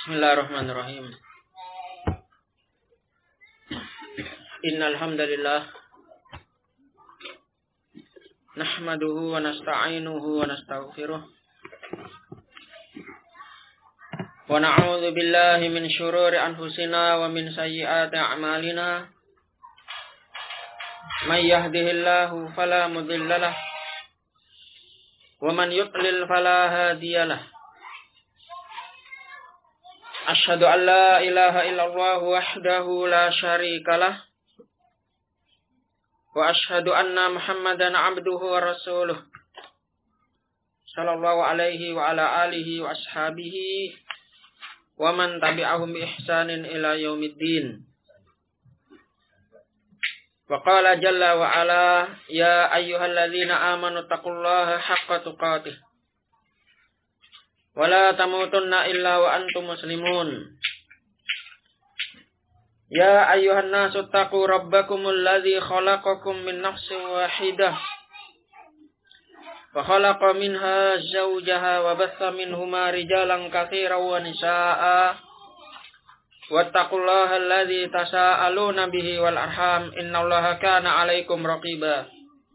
Bismillahirrahmanirrahim. Innal hamdalillah nahmaduhu wa nasta'inuhu wa nastaghfiruh wa na'udzu billahi min syururi anfusina wa min sayyiati a'malina. May yahdihillahu fala mudhillalah wa man yudlil fala hadiyalah. Asyhadu an la ilaha illallah wahdahu la syarikalah wa asyhadu anna Muhammadan abduhu wa rasuluh sallallahu alaihi wa ala alihi wa ashabihi wa man tabi'ahum bi ihsanin ila yaumiddin. Wa qala jalla wa ala ya ayyuhalladzina amanu taqullaha haqqa tuqatih wala tamutunna illa wa antum muslimun. Ya ayyuhan nasu taqu rabbakumul ladzi khalaqakum min nafsin wahidah wa khalaqa minha zawjaha wa batha minhuma rijalan katsiran wa nisaa'a wattaqullaha alladzi tasaaluna bihi wal arham innallaha kana 'alaikum raqiba.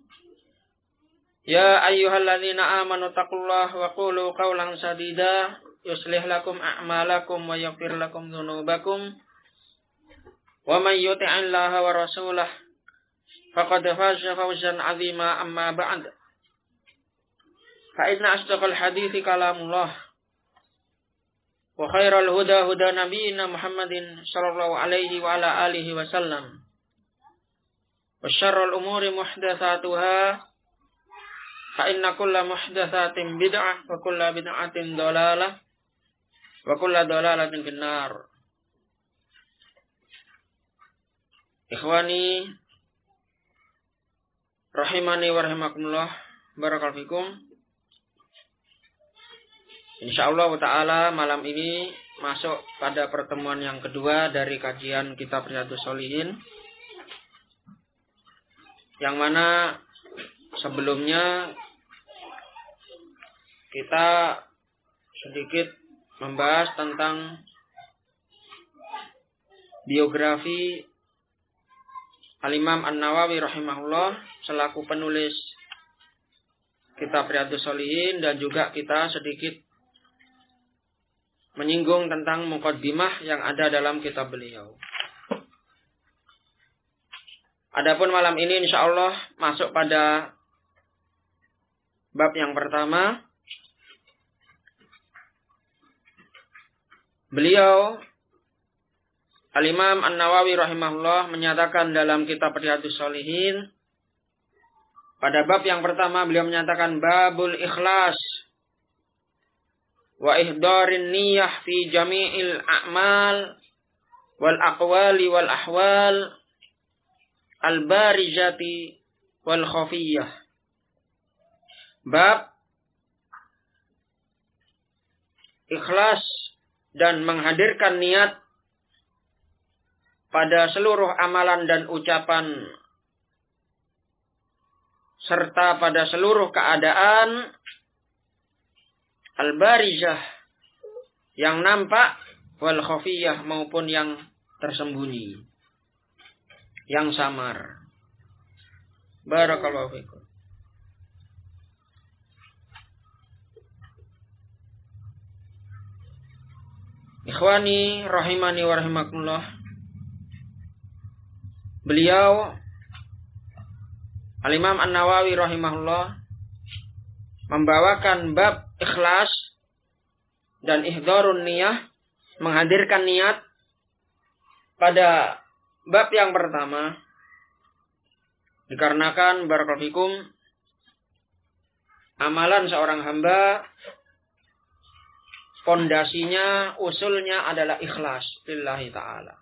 Ya ayyuhalladzina amanu taqullaha wa qulu qawlan sadida yuslih lakum a'malakum wa yaghfir lakum dzunubakum wa may yuti'illaha wa rasulahu faqad faza fawzan 'azima. Amma ba'd, fa inna asdaqal hadithi kalamullah wa khairal huda huda nabiyyina Muhammadin sallallahu alaihi wa ala alihi wasallam wa syarrul umuri muhdatsatuha fa inna kulla muhdatsatin bid'ah wa kulla bid'atin dhalalah wa kulla dhalalatin finnar. Ikhwani rahimani wa rahimakumullah, barakallahu fikum. Insyaallah taala malam ini masuk pada pertemuan yang kedua dari kajian kitab Riyadhus Shalihin, yang mana sebelumnya kita sedikit membahas tentang biografi Al-Imam An-Nawawi rahimahullah selaku penulis kitab Riyadhus Shalihin, dan juga kita sedikit menyinggung tentang muqaddimah yang ada dalam kitab beliau. Adapun malam ini insyaallah masuk pada bab yang pertama. Beliau Al-Imam An-Nawawi rahimahullah menyatakan dalam kitab Riyadhus Shalihin pada bab yang pertama, beliau menyatakan babul ikhlas wa ihdarin niyah fi jami'il a'mal wal aqwali wal ahwal al-barizati wal khafiyah. Bab ikhlas dan menghadirkan niat pada seluruh amalan dan ucapan serta pada seluruh keadaan al-barizah yang nampak wal khafiyah maupun yang tersembunyi, yang samar. Barakallahu fikum. Ikhwani rahimani wa rahimakumullah, beliau Al-Imam An-Nawawi rahimahullah membawakan bab ikhlas dan ihdharun niyah, menghadirkan niat pada bab yang pertama, dikarenakan barakallahu fikum amalan seorang hamba fondasinya, usulnya adalah ikhlas lillahi ta'ala.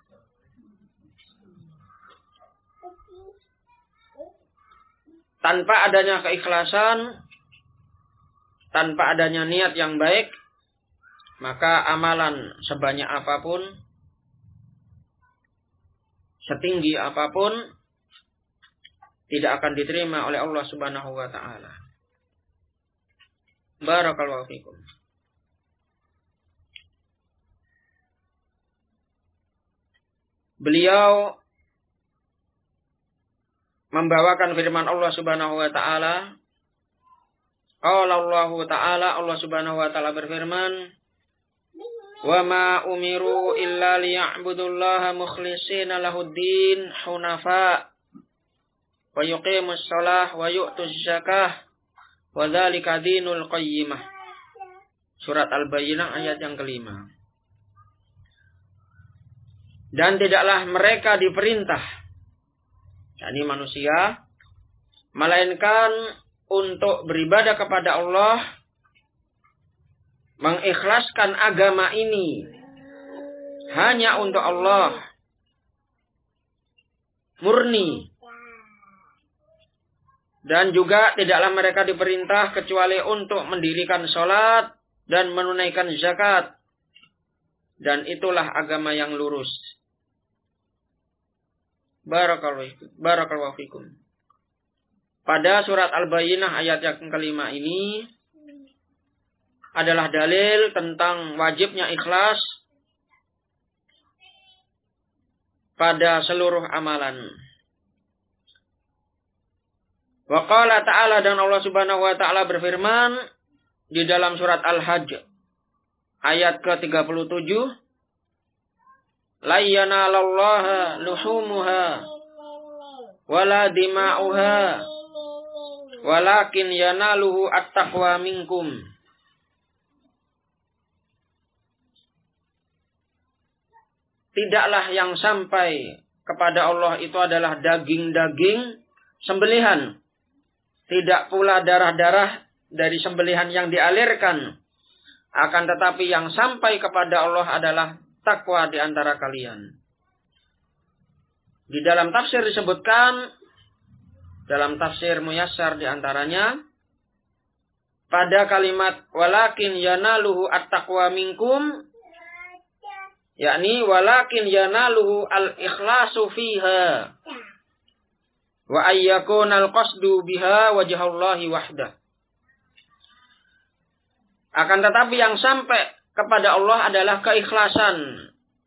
Tanpa adanya keikhlasan, tanpa adanya niat yang baik, maka amalan sebanyak apapun, setinggi apapun, tidak akan diterima oleh Allah Subhanahu wa taala. Barakallahu fikum. beliau membawakan firman Allah Subhanahu wa taala. Qala Allah taala, Allah Subhanahu wa taala berfirman, "Wa ma umiru illa liya'budullaha mukhlishina lahuddin hunafa wa yuqimus shalah wa yu'tuz zakah wa dzalika dinul qayyimah." Surat Al-Bayyinah ayat yang kelima. Dan tidaklah mereka diperintah, yakni manusia, melainkan untuk beribadah kepada Allah, mengikhlaskan agama ini hanya untuk Allah, murni. Dan juga tidaklah mereka diperintah kecuali untuk mendirikan sholat dan menunaikan zakat. Dan itulah agama yang lurus. Barakallahu fikum. Pada surat Al-Bayyinah ayat yang kelima ini adalah dalil tentang wajibnya ikhlas pada seluruh amalan. Wa qala ta'ala, dan Allah Subhanahu wa taala berfirman di dalam surat Al-Hajj ayat ke-37, la yanalallaha luhumuha wala dima'uha walakin yanaluhu at-taqwa minkum. Tidaklah yang sampai kepada Allah itu adalah daging-daging sembelihan, tidak pula darah-darah dari sembelihan yang dialirkan, akan tetapi yang sampai kepada Allah adalah takwa di antara kalian. Di dalam tafsir disebutkan, dalam tafsir Muyassar di antaranya, pada kalimat walakin yanaluhu at-taqwa minkum, yakni walakin yanaluhu al-ikhlasu fiha wa ayyakuna al-qasdu biha wajhallahi wahdah. Akan tetapi yang sampai kepada Allah adalah keikhlasan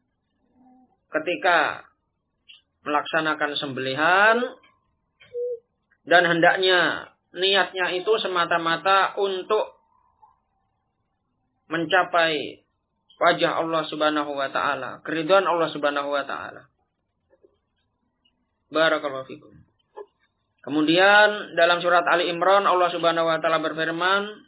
ketika melaksanakan sembelihan, dan hendaknya niatnya itu semata-mata untuk mencapai wajah Allah Subhanahu wa taala, keridhaan Allah Subhanahu wa taala. Barakallahu fikum. Kemudian dalam surat Ali Imran Allah Subhanahu wa taala berfirman,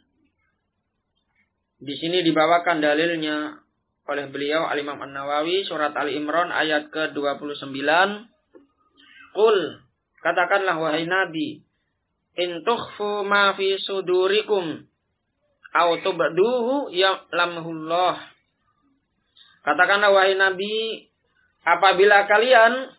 di sini dibawakan dalilnya oleh beliau Al-Imam An-Nawawi, surat Ali Imran ayat ke-29. Qul, katakanlah wahai Nabi, in tukhfu ma fi sudurikum aw tubduhu ya'lamuhullah. Katakanlah wahai Nabi, apabila kalian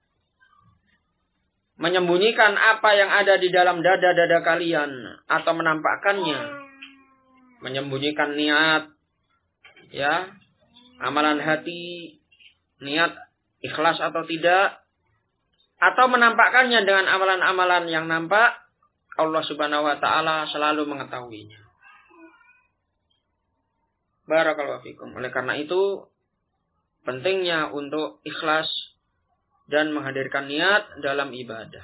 menyembunyikan apa yang ada di dalam dada-dada kalian atau menampakkannya, menyembunyikan niat, ya, amalan hati, niat ikhlas atau tidak, atau menampakkannya dengan amalan-amalan yang nampak, Allah Subhanahu wa taala selalu mengetahuinya. Barakallahu fikum. Oleh karena itu pentingnya untuk ikhlas dan menghadirkan niat dalam ibadah.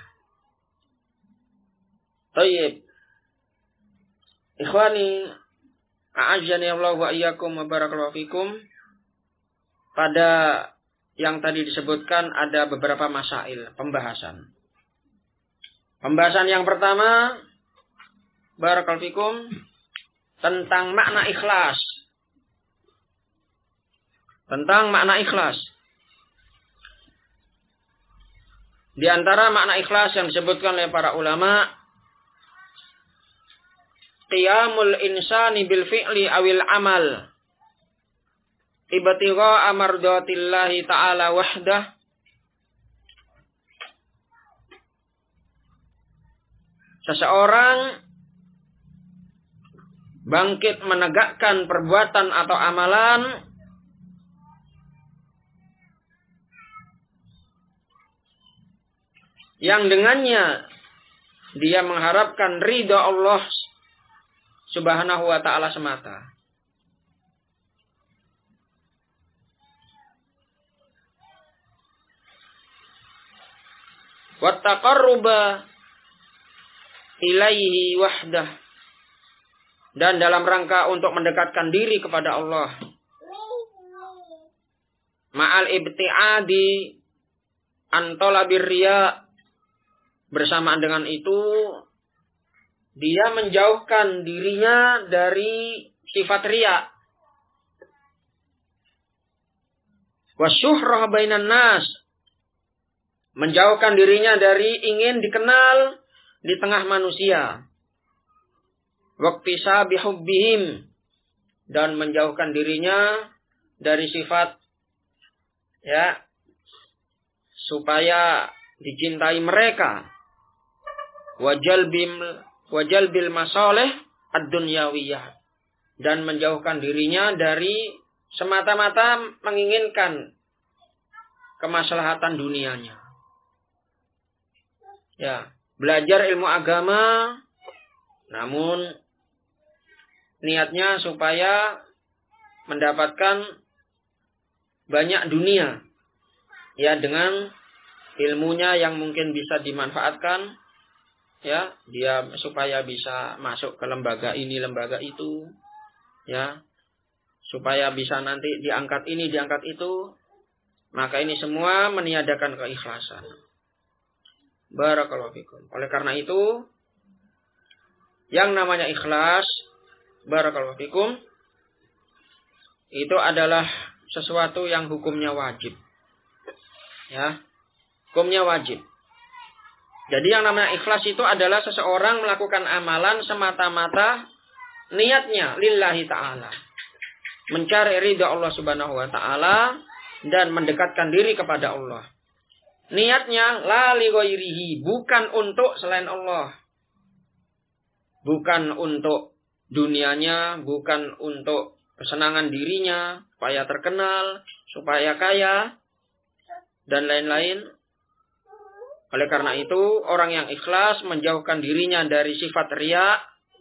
Tayyib. Ikhwani, a'azzani Allah wa iyyakum wa barakallahu fikum. Pada yang tadi disebutkan ada beberapa masail, pembahasan. Pembahasan yang pertama, barakallahu fikum, tentang makna ikhlas. Tentang makna ikhlas. Di antara makna ikhlas yang disebutkan oleh para ulama, qiyamul insani bil fi'li awil amal ibtigha amardatillahi ta'ala wahdah seseorang bangkit menegakkan perbuatan atau amalan yang dengannya dia mengharapkan ridha Allah Subhanahu wa ta'ala semata. wa taqarruba ilaihi wahdah, dan dalam rangka untuk mendekatkan diri kepada Allah. Ma'al ibti'adi an talabir riya, bersamaan dengan itu dia menjauhkan dirinya dari sifat riya. Wasyuhrah bainan nas, menjauhkan dirinya dari ingin dikenal di tengah manusia. Waqtisabi hubbihim, dan menjauhkan dirinya dari sifat supaya dicintai mereka. Wajalbil masalih ad-dunyawiyah, dan menjauhkan dirinya dari semata-mata menginginkan kemaslahatan dunianya. Ya, belajar ilmu agama namun niatnya supaya mendapatkan banyak dunia, ya, dengan ilmunya yang mungkin bisa dimanfaatkan, ya, dia supaya bisa masuk ke lembaga ini, lembaga itu, ya, supaya bisa nanti diangkat ini, diangkat itu. Maka ini semua meniadakan keikhlasan. Barakallahu fikum. Oleh karena itu, yang namanya ikhlas, barakallahu fikum, itu adalah sesuatu yang hukumnya wajib. Ya, hukumnya wajib. Jadi yang namanya ikhlas itu adalah seseorang melakukan amalan semata-mata niatnya lillahi ta'ala, mencari ridha Allah subhanahu wa ta'ala dan mendekatkan diri kepada Allah. Niatnya la li ghairihi, bukan untuk selain Allah. Bukan untuk dunianya, bukan untuk kesenangan dirinya, supaya terkenal, supaya kaya, dan lain-lain. Oleh karena itu, orang yang ikhlas menjauhkan dirinya dari sifat riya,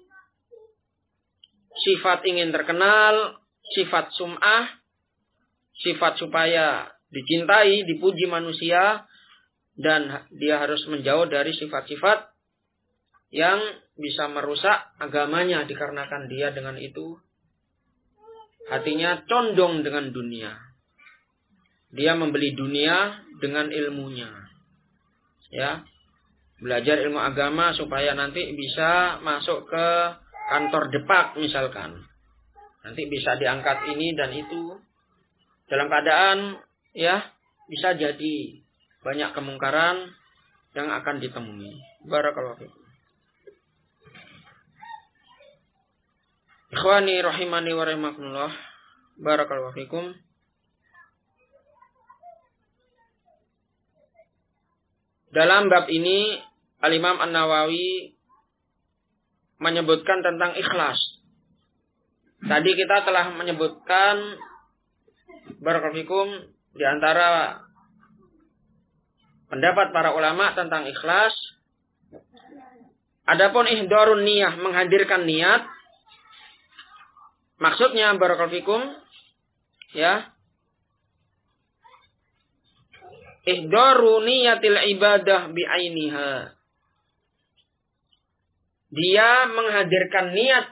sifat ingin terkenal, sifat sum'ah, sifat supaya dicintai, dipuji manusia, dan dia harus menjauh dari sifat-sifat yang bisa merusak agamanya, dikarenakan dia dengan itu hatinya condong dengan dunia. Dia membeli dunia dengan ilmunya. Ya, belajar ilmu agama supaya nanti bisa masuk ke kantor depak misalkan. Nanti bisa diangkat ini dan itu. Dalam keadaan bisa jadi banyak kemungkaran yang akan ditemui. Barakallahu fikum. Ikhwani rahimani wa rahimakumullah. Barakallahu fikum. Dalam bab ini Al-Imam An-Nawawi menyebutkan tentang ikhlas. Tadi kita telah menyebutkan, barakallahu fikum, di antara pendapat para ulama tentang ikhlas. Adapun ihdarun niyah, menghadirkan niat, maksudnya barakallahu fikum, ihdaru niyatil ibadah bi'ainiha. Dia menghadirkan niat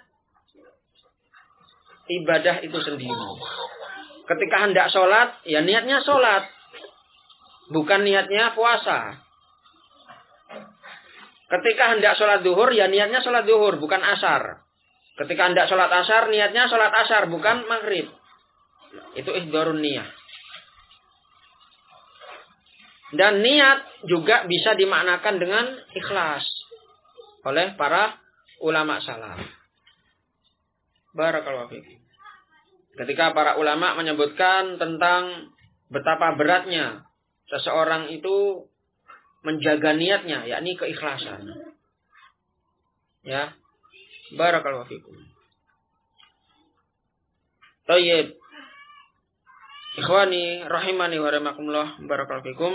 ibadah itu sendiri. Ketika hendak sholat, ya niatnya sholat. Bukan niatnya puasa. Ketika hendak sholat duhur, ya niatnya sholat duhur, bukan asar. Ketika hendak sholat asar, niatnya sholat asar, bukan maghrib. Itu ihdarun niyah. Dan niat juga bisa dimaknakan dengan ikhlas oleh para ulama salaf. Barakallahu fiikum. Ketika para ulama menyebutkan tentang betapa beratnya seseorang itu menjaga niatnya, yakni keikhlasan. Ya. Barakallahu fiikum. Tayyib. Ikhwani rahimani wa rahimakumullah, barakallahu fiikum.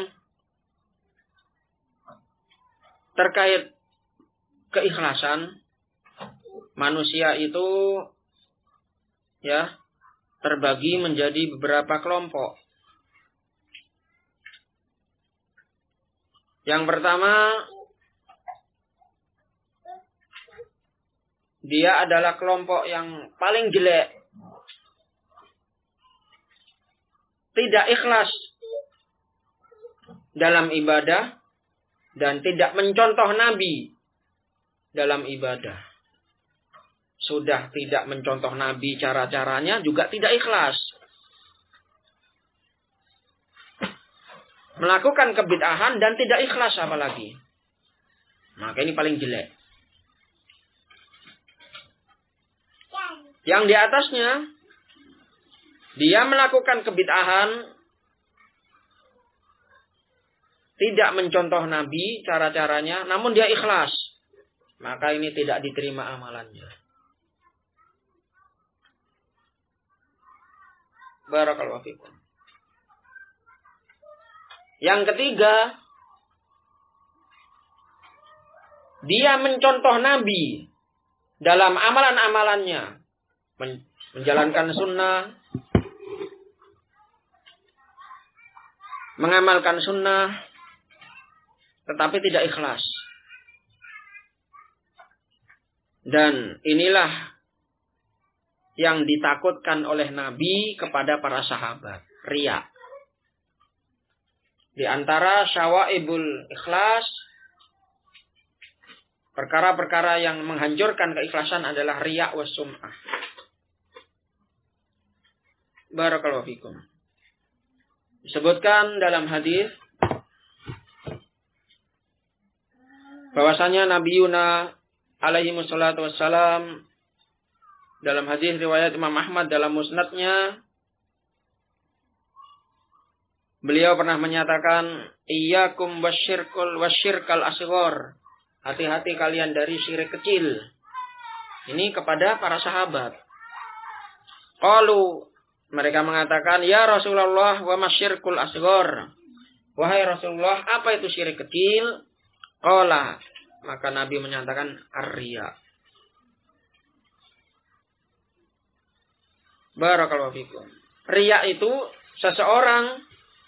Terkait keikhlasan, manusia itu terbagi menjadi beberapa kelompok. Yang pertama, dia adalah kelompok yang paling jelek. Tidak ikhlas dalam ibadah dan tidak mencontoh Nabi dalam ibadah. Sudah tidak mencontoh Nabi cara-caranya, juga tidak ikhlas. Melakukan kebid'ahan dan tidak ikhlas apalagi. Maka ini paling jelek. Yang di atasnya, dia melakukan kebid'ahan, tidak mencontoh Nabi cara-caranya, namun dia ikhlas. Maka ini tidak diterima amalannya. Barakallahu fikum. Yang ketiga, dia mencontoh Nabi dalam amalan-amalannya. Menjalankan sunnah, mengamalkan sunnah, tetapi tidak ikhlas. Dan inilah yang ditakutkan oleh Nabi kepada para sahabat. Riya. Di antara syawaibul ikhlas, perkara-perkara yang menghancurkan keikhlasan adalah riya was sum'ah. Barakallahu fikum. Disebutkan dalam hadis bahwasanya Nabi Yuna alaihi wassalatu wassalam dalam hadis riwayat Imam Ahmad dalam musnadnya, beliau pernah menyatakan, iyyakum wasyirkal asghar. Hati-hati kalian dari syirik kecil. Ini kepada para sahabat. Qalu, mereka mengatakan, ya Rasulullah, wa masyirkul asghar. Wahai Rasulullah, apa itu syirik kecil? Qala, maka Nabi menyatakan ar-riya. Barakallahu fikum. Riya itu seseorang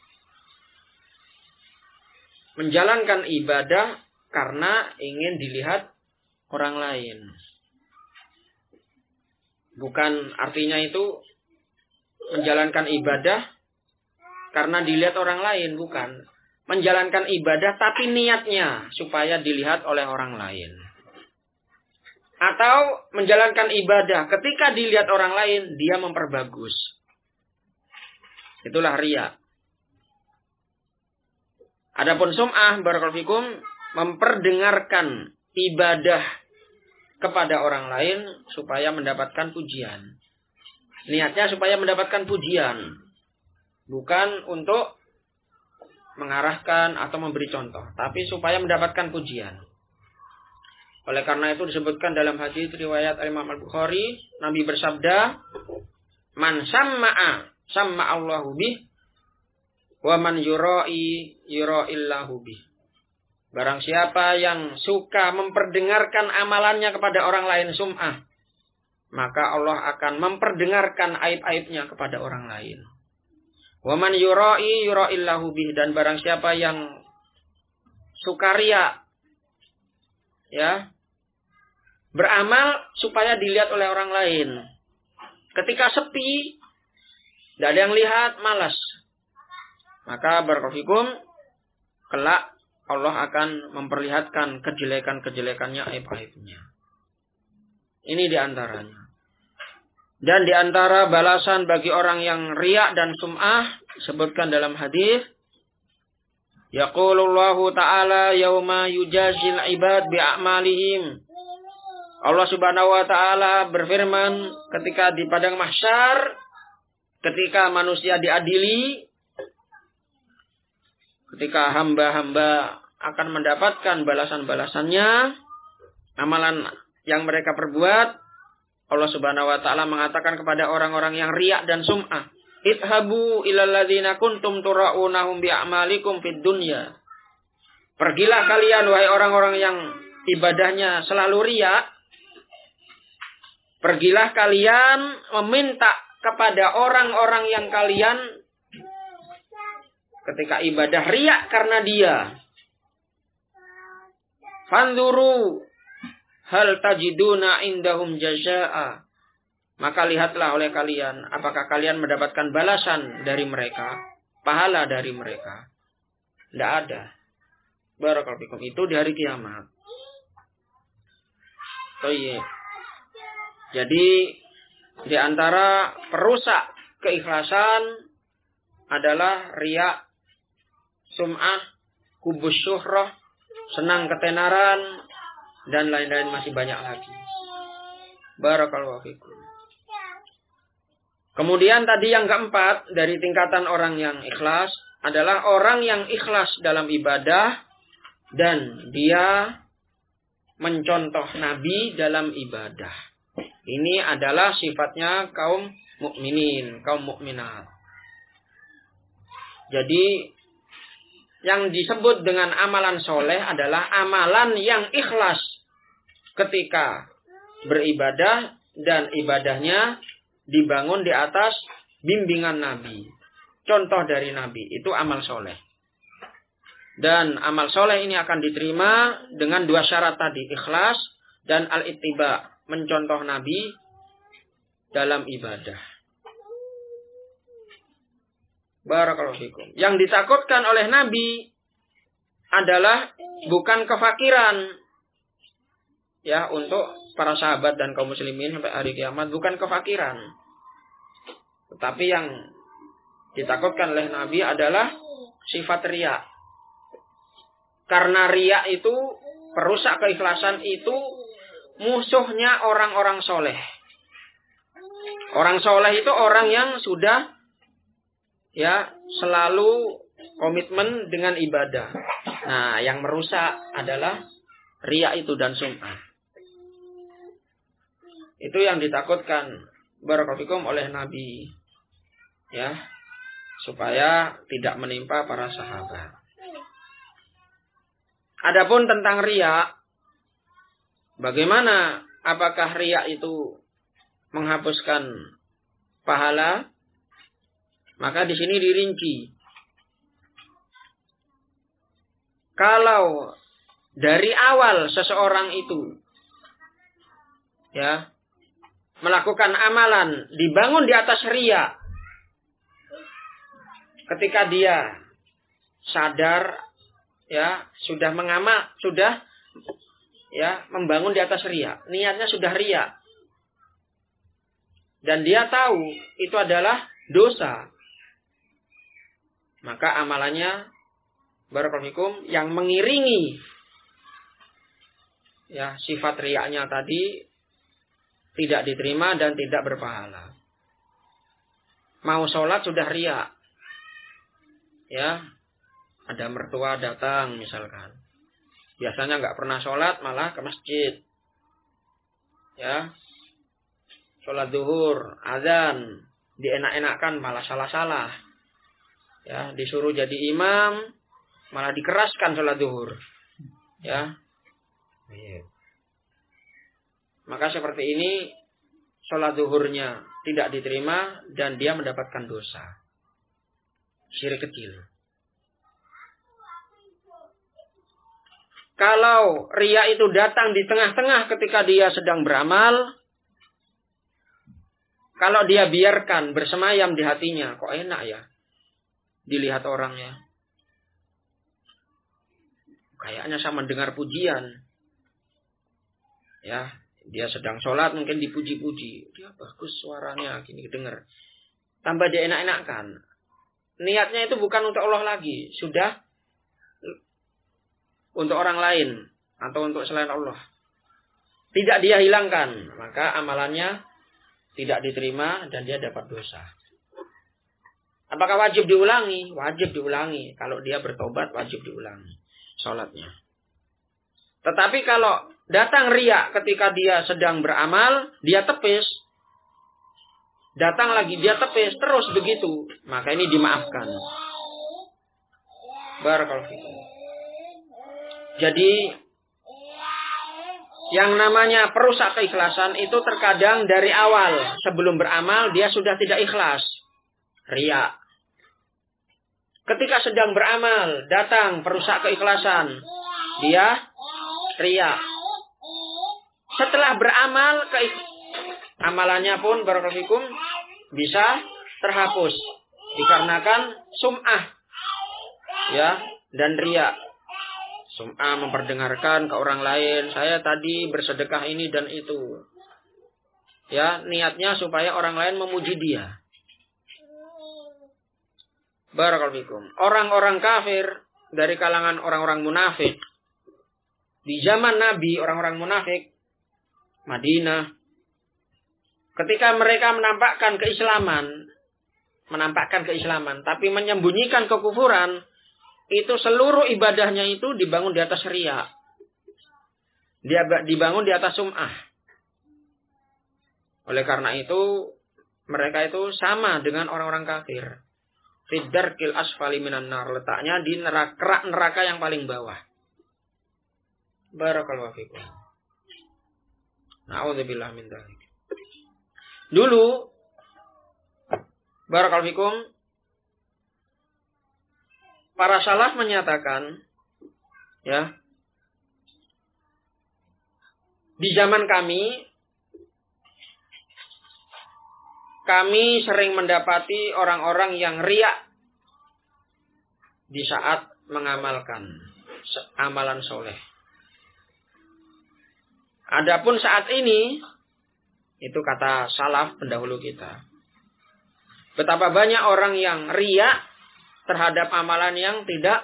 menjalankan ibadah karena ingin dilihat orang lain. Bukan artinya itu menjalankan ibadah karena dilihat orang lain, bukan. Menjalankan ibadah tapi niatnya supaya dilihat oleh orang lain. Atau menjalankan ibadah ketika dilihat orang lain, dia memperbagus. Itulah riya. Adapun sum'ah, barakallahu fikum, memperdengarkan ibadah kepada orang lain supaya mendapatkan pujian. Niatnya supaya mendapatkan pujian. Bukan untuk mengarahkan atau memberi contoh, tapi supaya mendapatkan pujian. Oleh karena itu disebutkan dalam hadis riwayat Imam Al-Bukhari, Nabi bersabda, man samma'a samma'allahu bih, wa man yura'i yura'illahu bih. Barang siapa yang suka memperdengarkan amalannya kepada orang lain, sum'ah, maka Allah akan memperdengarkan aib-aibnya kepada orang lain. Wa man yura'i yura'illahu bih, dan barang siapa yang suka riya, ya, beramal supaya dilihat oleh orang lain. Ketika sepi, tidak ada yang lihat, malas. Maka barakallahu fikum, kelak Allah akan memperlihatkan kejelekan-kejelekannya, aib-aibnya. Ini diantaranya. Dan diantara balasan bagi orang yang riya dan sum'ah, sebutkan dalam hadis, yaqulullahu ta'ala yauma yujazil ibad bi'amalihim. Allah Subhanahu wa ta'ala berfirman ketika di padang mahsyar, ketika manusia diadili, ketika hamba-hamba akan mendapatkan balasan-balasannya, amalan yang mereka perbuat, Allah Subhanahu wa ta'ala mengatakan kepada orang-orang yang riya dan sum'ah, idhabu ilal ladzina kuntum tura'unahum bi'amalikum fid dunya. Pergilah kalian, wahai orang-orang yang ibadahnya selalu riya, pergilah kalian meminta kepada orang-orang yang kalian ketika ibadah riya karena dia, Fanzuru hal tajiduna indahum jazaa'a. Maka lihatlah oleh kalian, apakah kalian mendapatkan balasan dari mereka, pahala dari mereka. Tidak ada. Barakallahu fikum. Itu di hari kiamat. Oh iya. Jadi di antara perusak keikhlasan adalah riya, sum'ah, kubus syuhrah, senang ketenaran, dan lain-lain masih banyak lagi. Barakallahu fikum. Kemudian tadi yang keempat dari tingkatan orang yang ikhlas adalah orang yang ikhlas dalam ibadah dan dia mencontoh Nabi dalam ibadah. Ini adalah sifatnya kaum mukminin, kaum mukminat. Jadi yang disebut dengan amalan soleh adalah amalan yang ikhlas ketika beribadah dan ibadahnya dibangun di atas bimbingan Nabi. Contoh dari Nabi, itu amal soleh. Dan amal soleh ini akan diterima dengan dua syarat tadi, ikhlas dan al-ittiba, mencontoh Nabi dalam ibadah. Barakallahu fikum. Yang ditakutkan oleh Nabi adalah bukan kefakiran. Ya, untuk para sahabat dan kaum muslimin sampai hari kiamat, bukan kefakiran. Tetapi yang ditakutkan oleh Nabi adalah sifat riya. Karena riya itu, perusak keikhlasan itu musuhnya orang-orang soleh. Orang soleh itu orang yang sudah ya selalu komitmen dengan ibadah. Nah, yang merusak adalah riya itu dan sum'ah. Itu yang ditakutkan barakallahu fikum oleh Nabi. Ya, supaya tidak menimpa para sahabat. Adapun tentang riya, bagaimana? Apakah riya itu menghapuskan pahala? Maka di sini dirinci. Kalau dari awal seseorang itu ya melakukan amalan dibangun di atas riya, ketika dia sadar ya sudah ya membangun di atas riya, niatnya sudah riya, dan dia tahu itu adalah dosa, maka amalannya barakallahu fikum yang mengiringi ya sifat riyanya tadi tidak diterima dan tidak berpahala. Mau sholat sudah riya, ya. Ada mertua datang misalkan. Biasanya nggak pernah sholat malah ke masjid. Ya. Sholat zuhur, azan, dienak-enakan malah salah-salah. Ya, disuruh jadi imam malah dikeraskan sholat zuhur. Ya. Maka seperti ini sholat zuhurnya tidak diterima dan dia mendapatkan dosa. Syirik kecil. Kalau riya itu datang di tengah-tengah ketika dia sedang beramal, kalau dia biarkan bersemayam di hatinya, kok enak ya dilihat orangnya. Kayaknya sama mendengar pujian. Ya, dia sedang sholat mungkin dipuji-puji. Dia bagus suaranya, gini dengar. Tambah dia enak-enakan. Niatnya itu bukan untuk Allah lagi, sudah untuk orang lain atau untuk selain Allah. Tidak dia hilangkan, maka amalannya tidak diterima dan dia dapat dosa. Apakah wajib diulangi? Wajib diulangi. Kalau dia bertobat wajib diulangi sholatnya. Tetapi kalau datang riya ketika dia sedang beramal, dia tepis. Datang lagi dia tepis, terus begitu. Maka ini dimaafkan. Barakallahu fikum. Jadi yang namanya perusak keikhlasan itu terkadang dari awal sebelum beramal dia sudah tidak ikhlas. Riya. Ketika sedang beramal datang perusak keikhlasan, dia riya. Setelah beramal, amalannya pun barakallahu fikum bisa terhapus dikarenakan sum'ah, ya, dan riya. Sum'ah memperdengarkan ke orang lain, saya tadi bersedekah ini dan itu. Ya, niatnya supaya orang lain memuji dia. Barakallahu fikum. Orang-orang kafir dari kalangan orang-orang munafik di zaman Nabi, orang-orang munafik Madinah, ketika mereka menampakkan keislaman, tapi menyembunyikan kekufuran, itu seluruh ibadahnya itu dibangun di atas riya. Dia dibangun di atas sum'ah. Oleh karena itu, mereka itu sama dengan orang-orang kafir. Fiddarkil asfali minan nar, letaknya di neraka yang paling bawah. Barakallahu fikum. Na'udzubillah min dzalik. Dulu barakallahu fikum, para salaf menyatakan, ya, di zaman kami sering mendapati orang-orang yang riya di saat mengamalkan amalan soleh. Adapun saat ini, itu kata salaf pendahulu kita, betapa banyak orang yang riya terhadap amalan yang tidak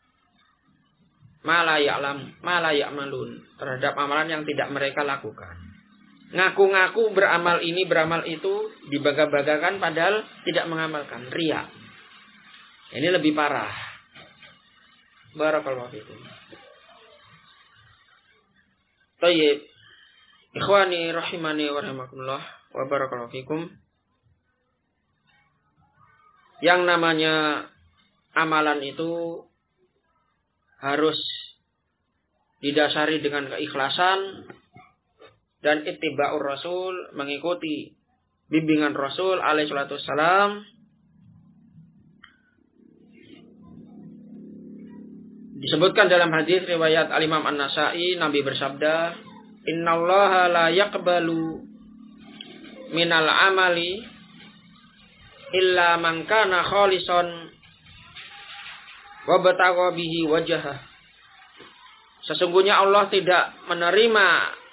mala ya'malun, terhadap amalan yang tidak mereka lakukan. Ngaku-ngaku beramal ini, beramal itu, dibaga-bagakan padahal tidak mengamalkan, riya. Ini lebih parah. Barakallahu fikum. Tayyib. Ikhwani rahimani wa rahimakumullah wa barakallahu fikum. Yang namanya amalan itu harus didasari dengan keikhlasan dan ittiba'ur Rasul, mengikuti bimbingan Rasul alaihi salatu wassalam. Disebutkan dalam hadis riwayat Al-Imam An-Nasa'i, Nabi bersabda, "Innallaha la yaqbalu minal amali illa man kana khalisan wa batagha bihi wajhah." Sesungguhnya Allah tidak menerima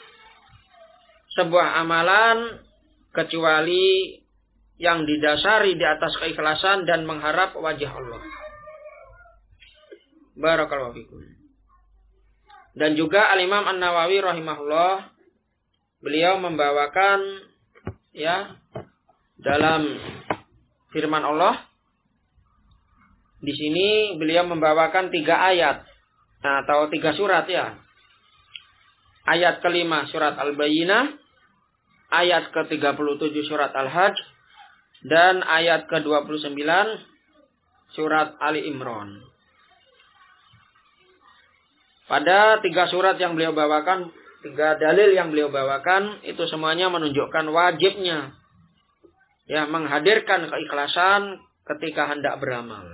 sebuah amalan kecuali yang didasari di atas keikhlasan dan mengharap wajah Allah. Barakallahu fikum. Dan juga Al-Imam An-Nawawi rahimahullah, beliau membawakan, ya, dalam firman Allah, di sini beliau membawakan 3 ayat, atau 3 surat, ya. Ayat ke-5 surat Al-Bayyinah, ayat ke-37 surat Al-Hajj, dan ayat ke-29 surat Ali Imran. Pada 3 surat yang beliau bawakan, 3 dalil yang beliau bawakan, itu semuanya menunjukkan wajibnya, ya, menghadirkan keikhlasan ketika hendak beramal.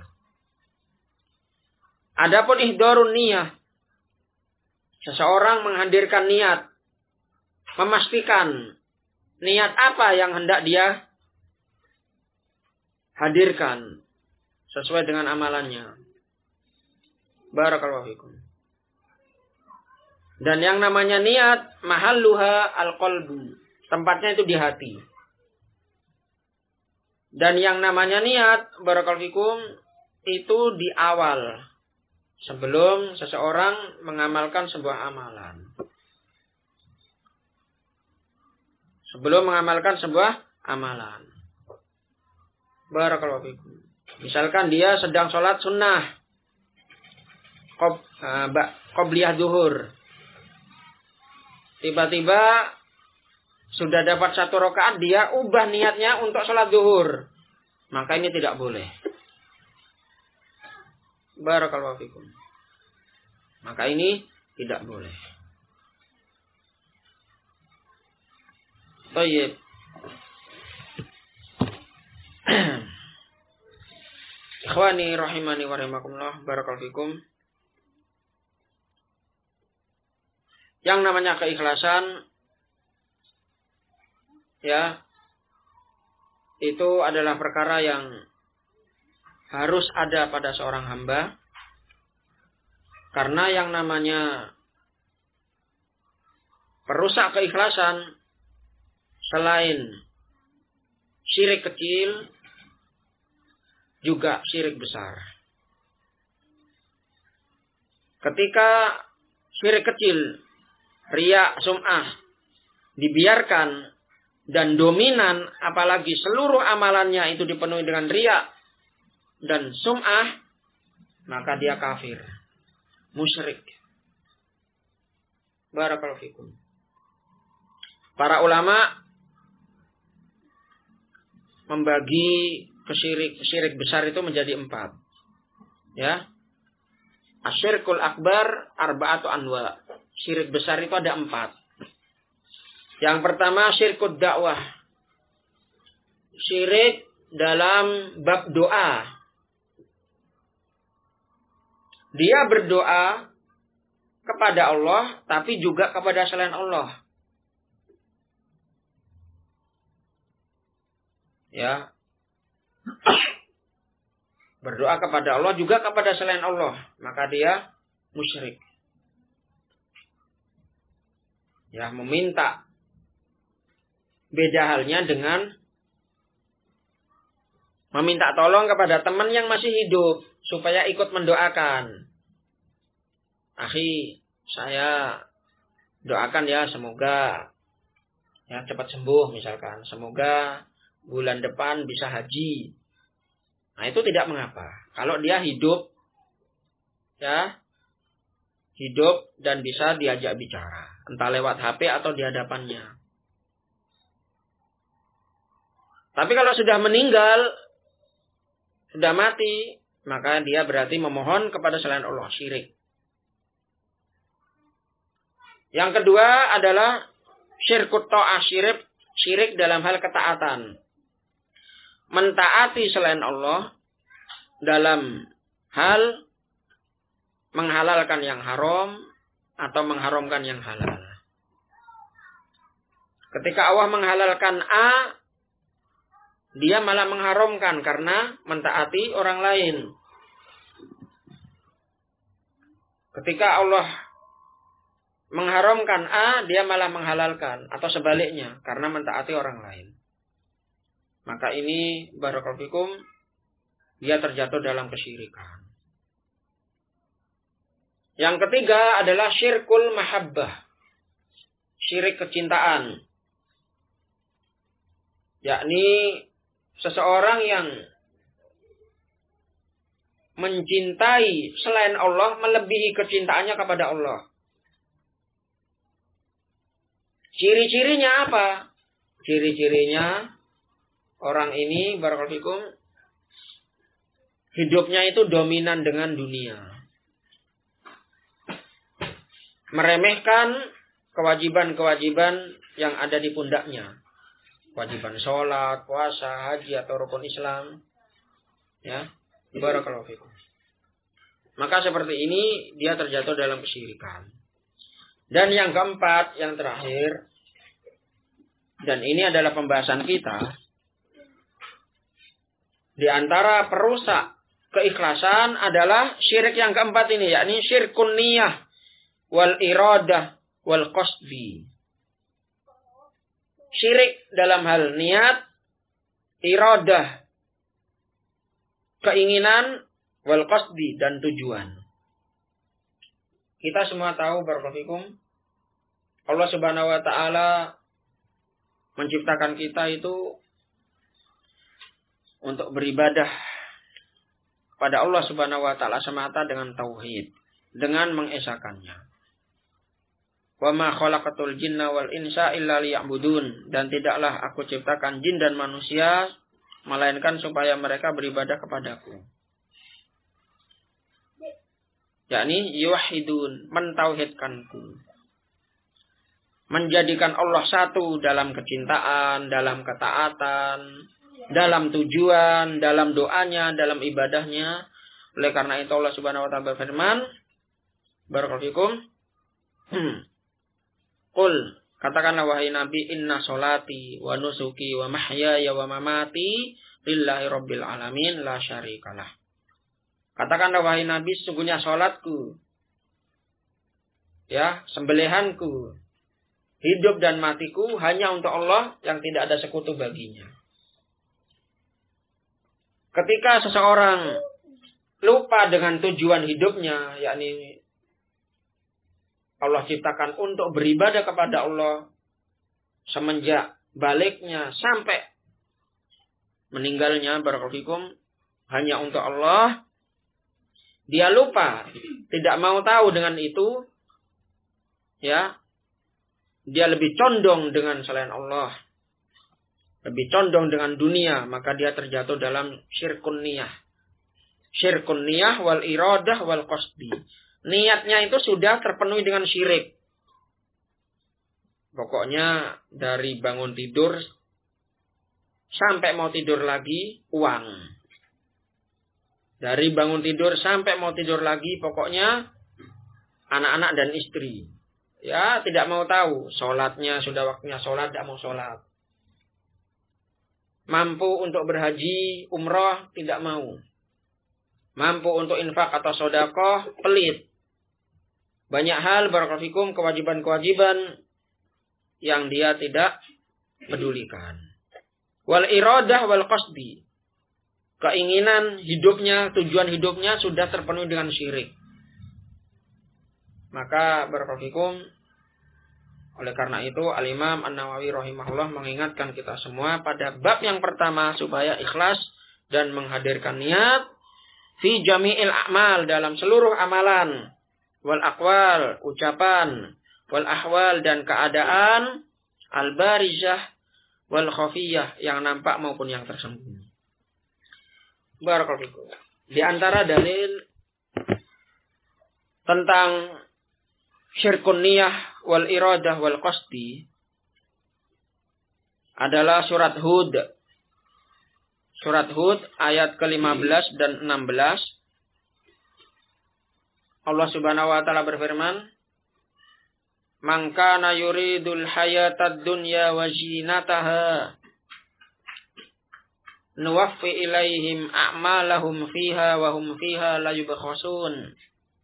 Adapun ihdharun niyah, seseorang menghadirkan niat, memastikan niat apa yang hendak dia hadirkan sesuai dengan amalannya. Barakallahu fikum. Dan yang namanya niat, mahalluha al-qalbu, tempatnya itu di hati. Dan yang namanya niat, barakallahu fikum, itu di awal, sebelum seseorang mengamalkan sebuah amalan. Sebelum mengamalkan sebuah amalan. Barakallahu fikum. Misalkan dia sedang sholat sunnah, qobliyah zuhur. Tiba-tiba sudah dapat 1 rakaat, dia ubah niatnya untuk sholat zuhur. Maka ini tidak boleh. Barakallahu fikum. Maka ini tidak boleh. Baik. Ikhwani rahimani wa rahimakumullah, barakallahu fikum. Yang namanya keikhlasan, ya, itu adalah perkara yang harus ada pada seorang hamba. Karena yang namanya perusak keikhlasan, selain syirik kecil, juga syirik besar. Ketika syirik kecil, riya, sum'ah, dibiarkan dan dominan, apalagi seluruh amalannya itu dipenuhi dengan riya dan sum'ah, maka dia kafir, musyrik. Barakallahu fikum. Para ulama membagi syirik besar itu menjadi 4. Ya. Asyirkul akbar arba'atu anwa. Syirik besar itu ada 4. Yang pertama syirkud dakwah. Syirik dalam bab doa. Dia berdoa kepada Allah tapi juga kepada selain Allah. Ya. Berdoa kepada Allah juga kepada selain Allah, maka dia musyrik. Ya, meminta. Beda halnya dengan meminta tolong kepada teman yang masih hidup supaya ikut mendoakan. Akhi, saya doakan ya semoga ya cepat sembuh misalkan, semoga bulan depan bisa haji. Nah, itu tidak mengapa. Kalau dia hidup, ya, hidup dan bisa diajak bicara. Entah lewat HP atau di hadapannya. Tapi kalau sudah meninggal, sudah mati, maka dia berarti memohon kepada selain Allah, syirik. Yang kedua adalah syirkut ta'ah, syirik dalam hal ketaatan. Mentaati selain Allah dalam hal menghalalkan yang haram atau mengharamkan yang halal. Ketika Allah menghalalkan A, dia malah mengharamkan karena mentaati orang lain. Ketika Allah mengharamkan A, dia malah menghalalkan atau sebaliknya karena mentaati orang lain. Maka ini barakallahu fikum, dia terjatuh dalam kesyirikan. Yang ketiga adalah syirkul mahabbah. Syirik kecintaan. Yakni seseorang yang mencintai selain Allah melebihi kecintaannya kepada Allah. Ciri-cirinya apa? Ciri-cirinya orang ini barakallahu fikum hidupnya itu dominan dengan dunia. Meremehkan kewajiban-kewajiban yang ada di pundaknya. Kewajiban sholat, puasa, haji atau rukun Islam. Ya, barakallahu fikum. Maka seperti ini dia terjatuh dalam kesyirikan. Dan yang keempat, yang terakhir, dan ini adalah pembahasan kita, di antara perusak keikhlasan adalah syirik yang keempat ini, yakni syirkun niyah wal iradah wal qasdi. Syirik dalam hal niat, iradah, keinginan, wal qasdi, dan tujuan. Kita semua tahu barakallahu fikum, Allah Subhanahu wa taala menciptakan kita itu untuk beribadah kepada Allah Subhanahu wa taala semata dengan tauhid, dengan mengesakannya. Wa ma khalaqatul jinna wal insa illa liya'budun, dan tidaklah aku ciptakan jin dan manusia melainkan supaya mereka beribadah kepadaku. Yakni yuwahhidun, mentauhidkanku. Menjadikan Allah satu dalam kecintaan, dalam ketaatan, dalam tujuan, dalam doanya, dalam ibadahnya. Oleh karena itu Allah Subhanahu wa taala berfirman, barakallahu fikum, Qul, katakanlah wahai Nabi, inna sholati wa nusuki wa mahyaya wa mamati lillahi rabbil alamin la syarikalah. Katakanlah wahai Nabi, sesungguhnya salatku, ya, sembelihanku, hidup dan matiku hanya untuk Allah yang tidak ada sekutu baginya. Ketika seseorang lupa dengan tujuan hidupnya, yakni Allah ciptakan untuk beribadah kepada Allah, semenjak baliknya sampai meninggalnya, barakallahu hanya untuk Allah, dia lupa, tidak mau tahu dengan itu, ya, dia lebih condong dengan selain Allah, lebih condong dengan dunia, maka dia terjatuh dalam syirkun niyah. Syirkun niyah wal iradah wal qasdi. Niatnya itu sudah terpenuhi dengan syirik. Pokoknya dari bangun tidur sampai mau tidur lagi, uang. Dari bangun tidur sampai mau tidur lagi, pokoknya anak-anak dan istri. Ya, tidak mau tahu. Sholatnya sudah waktunya sholat, tidak mau sholat. Mampu untuk berhaji, umroh, tidak mau. Mampu untuk infak atau sedekah, pelit. Banyak hal, barakallahu fikum, kewajiban-kewajiban yang dia tidak pedulikan. Wal iradah wal qasdi. Keinginan hidupnya, tujuan hidupnya sudah terpenuhi dengan syirik. Maka barakallahu fikum, oleh karena itu Al-Imam An-Nawawi rahimahullah mengingatkan kita semua pada bab yang pertama supaya ikhlas dan menghadirkan niat fi jami'il a'mal, dalam seluruh amalan, wal aqwal, ucapan, wal ahwal, dan keadaan, al barizah wal khafiyah, yang nampak maupun yang tersembunyi. Barakallahu fikum. Di antara dalil tentang syirkun niyah wal iradah wal qasdi adalah surat Hud. Surat Hud ayat ke-15 dan 16. Allah Subhanahu wa taala berfirman, "Man kana yuridul hayatad dunya wa zinataha nuwaffi ilaihim a'malahum fiha wa hum fiha la yubkhasun."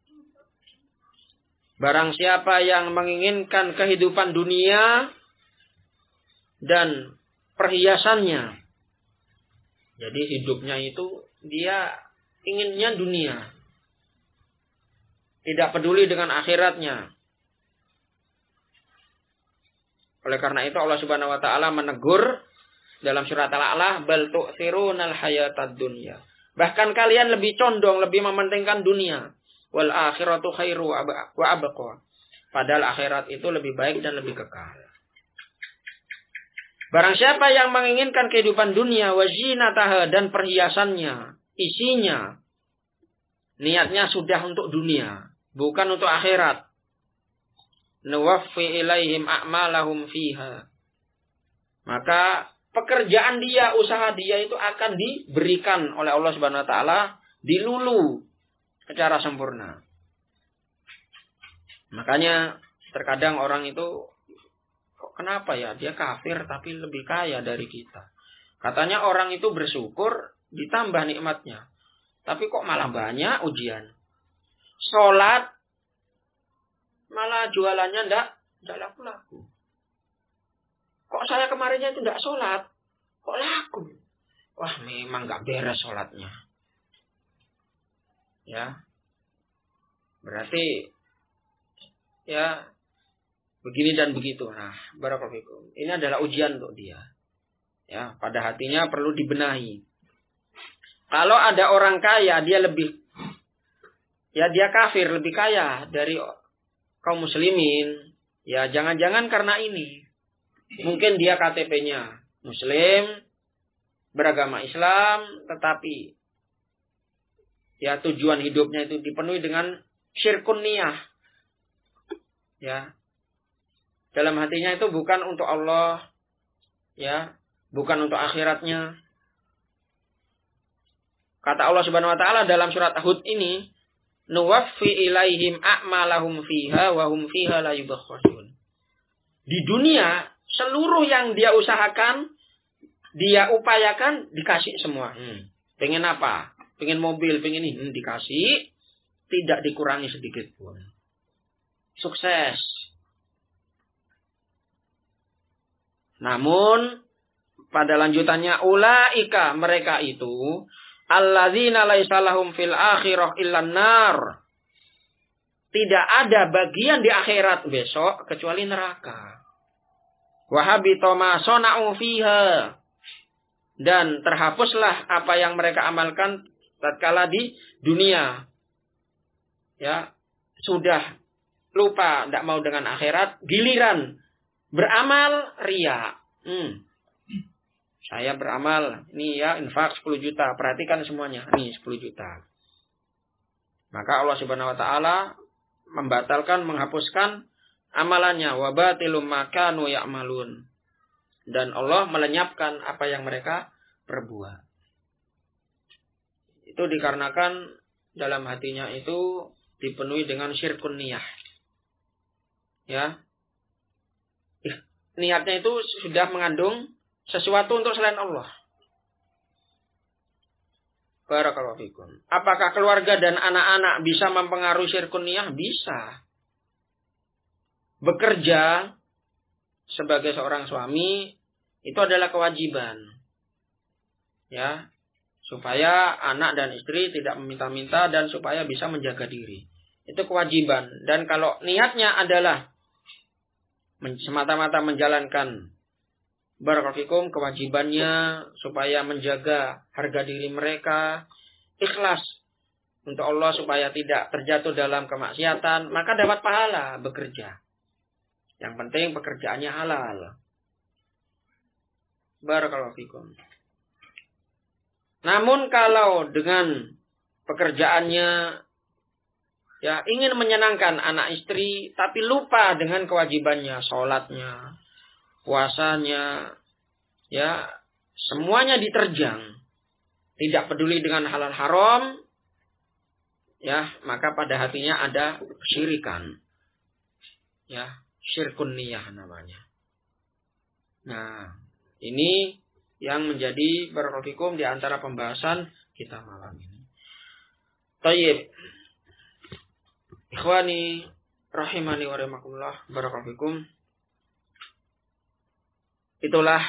Barang siapa yang menginginkan kehidupan dunia dan perhiasannya, jadi hidupnya itu dia inginnya dunia, tidak peduli dengan akhiratnya. Oleh karena itu Allah Subhanahu wa taala menegur dalam surat Al-A'la, bal tu'thirunal hayatad dunya. Bahkan kalian lebih condong, lebih mementingkan dunia. Wal akhiratu khairu wa abqa. Padahal akhirat itu lebih baik dan lebih kekal. Barang siapa yang menginginkan kehidupan dunia wa zinataha, dan perhiasannya, isinya, niatnya sudah untuk dunia, bukan untuk akhirat. Nuwaffi ilaihim a'malahum fiha. Maka pekerjaan dia, usaha dia itu akan diberikan oleh Allah Subhanahu wa taala, dilulu secara sempurna. Makanya terkadang orang itu, kok kenapa ya dia kafir tapi lebih kaya dari kita. Katanya orang itu bersyukur ditambah nikmatnya, tapi kok malah banyak ujian. Sholat malah jualannya ndak laku-laku. Kok saya kemarinnya itu ndak sholat, kok laku? Wah, memang nggak beres sholatnya. Ya, berarti ya begini dan begitu. Nah, barakallahu fikum. Ini adalah ujian untuk dia. Ya, pada hatinya perlu dibenahi. Kalau ada orang kaya, dia kafir, lebih kaya dari kaum muslimin. Ya, jangan-jangan karena ini. Mungkin dia KTP-nya muslim, beragama Islam, tetapi ya tujuan hidupnya itu dipenuhi dengan syirkun niyah. Ya. Dalam hatinya itu bukan untuk Allah, ya, bukan untuk akhiratnya. Kata Allah Subhanahu wa taala dalam surat Hud ini, nuwaffi ilaihim a'malahum fiha wa hum fiha la yubkhasun. Di dunia, seluruh yang dia usahakan, dia upayakan, dikasih semua. Pengen apa? Pengen mobil, pengen ini. Dikasih, tidak dikurangi sedikit pun. Sukses. Namun, pada lanjutannya, ulaika, mereka itu, alladzina laisa lahum fil akhirah illan nar. Tidak ada bagian di akhirat besok kecuali neraka. Wa habita ma sana'u fiha. Dan terhapuslah apa yang mereka amalkan tatkala di dunia. Ya, sudah lupa, tidak mau dengan akhirat, giliran beramal riya. Saya beramal, ini ya infak 10 juta, perhatikan semuanya, ini 10 juta. Maka Allah Subhanahu wa taala membatalkan, menghapuskan amalannya, wa batilum ma kanu ya'malun. Dan Allah melenyapkan apa yang mereka perbuat. Itu dikarenakan dalam hatinya itu dipenuhi dengan syirkun niyah. Ya. Niatnya itu sudah mengandung sesuatu untuk selain Allah. Barakallahu fikum. Apakah keluarga dan anak-anak bisa mempengaruhi syirkun niyah? Bisa. Bekerja sebagai seorang suami itu adalah kewajiban. Ya, supaya anak dan istri tidak meminta-minta dan supaya bisa menjaga diri. Itu kewajiban. Dan kalau niatnya adalah semata-mata menjalankan barakallahu fikum kewajibannya supaya menjaga harga diri mereka, ikhlas untuk Allah supaya tidak terjatuh dalam kemaksiatan, maka dapat pahala bekerja. Yang penting pekerjaannya halal. Barakallahu fikum. Namun kalau dengan pekerjaannya ya ingin menyenangkan anak istri tapi lupa dengan kewajibannya, sholatnya, puasanya, ya semuanya diterjang, tidak peduli dengan halal haram, ya maka pada hatinya ada syirikan, ya syirkun niyah namanya. Nah ini yang menjadi barakallahu fikum di antara pembahasan kita malam ini. Tayyib, ikhwani rahimani wa rahimakumullah, barakallahu fikum. Itulah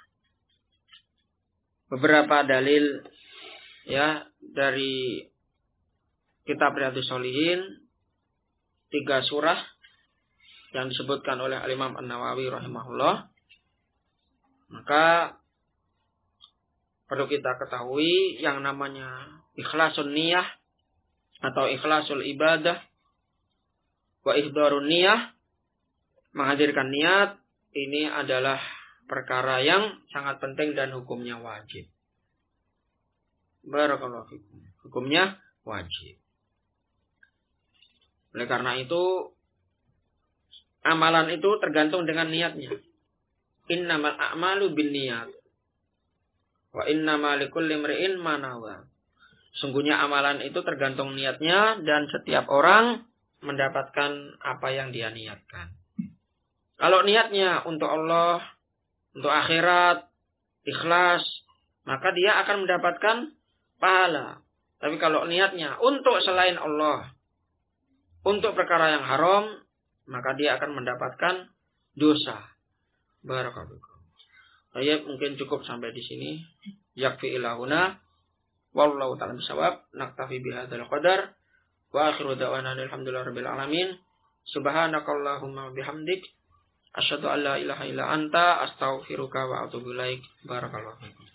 beberapa dalil ya dari kitab Riyadhus Shalihin, 3 surah yang disebutkan oleh Al-Imam An-Nawawi rahimahullah. Maka perlu kita ketahui yang namanya ikhlasun niyah atau ikhlasul ibadah wa ihdarun niyah, menghadirkan niat, ini adalah perkara yang sangat penting dan hukumnya wajib. Barakallahu fikum. Hukumnya wajib. Oleh karena itu, amalan itu tergantung dengan niatnya. Innamal a'malu binniyat. Wa innamal likulli imri'in ma nawa. Sungguhnya amalan itu tergantung niatnya dan setiap orang mendapatkan apa yang dia niatkan. Kalau niatnya untuk Allah, untuk akhirat, ikhlas, maka dia akan mendapatkan pahala. Tapi kalau niatnya untuk selain Allah, untuk perkara yang haram, maka dia akan mendapatkan dosa. Barakallahu. Baik, mungkin cukup sampai di sini. Yakfi ilahuna. Wallahu ta'ala bisawab. Naktafi bihadzal qadar. Wa akhiru da'wana alhamdulillahirabbil alamin. Subhanakallahumma bihamdik. Asyhadu an la ilaha illa anta astaghfiruka wa atubu ilaik. Barakallahu fikum.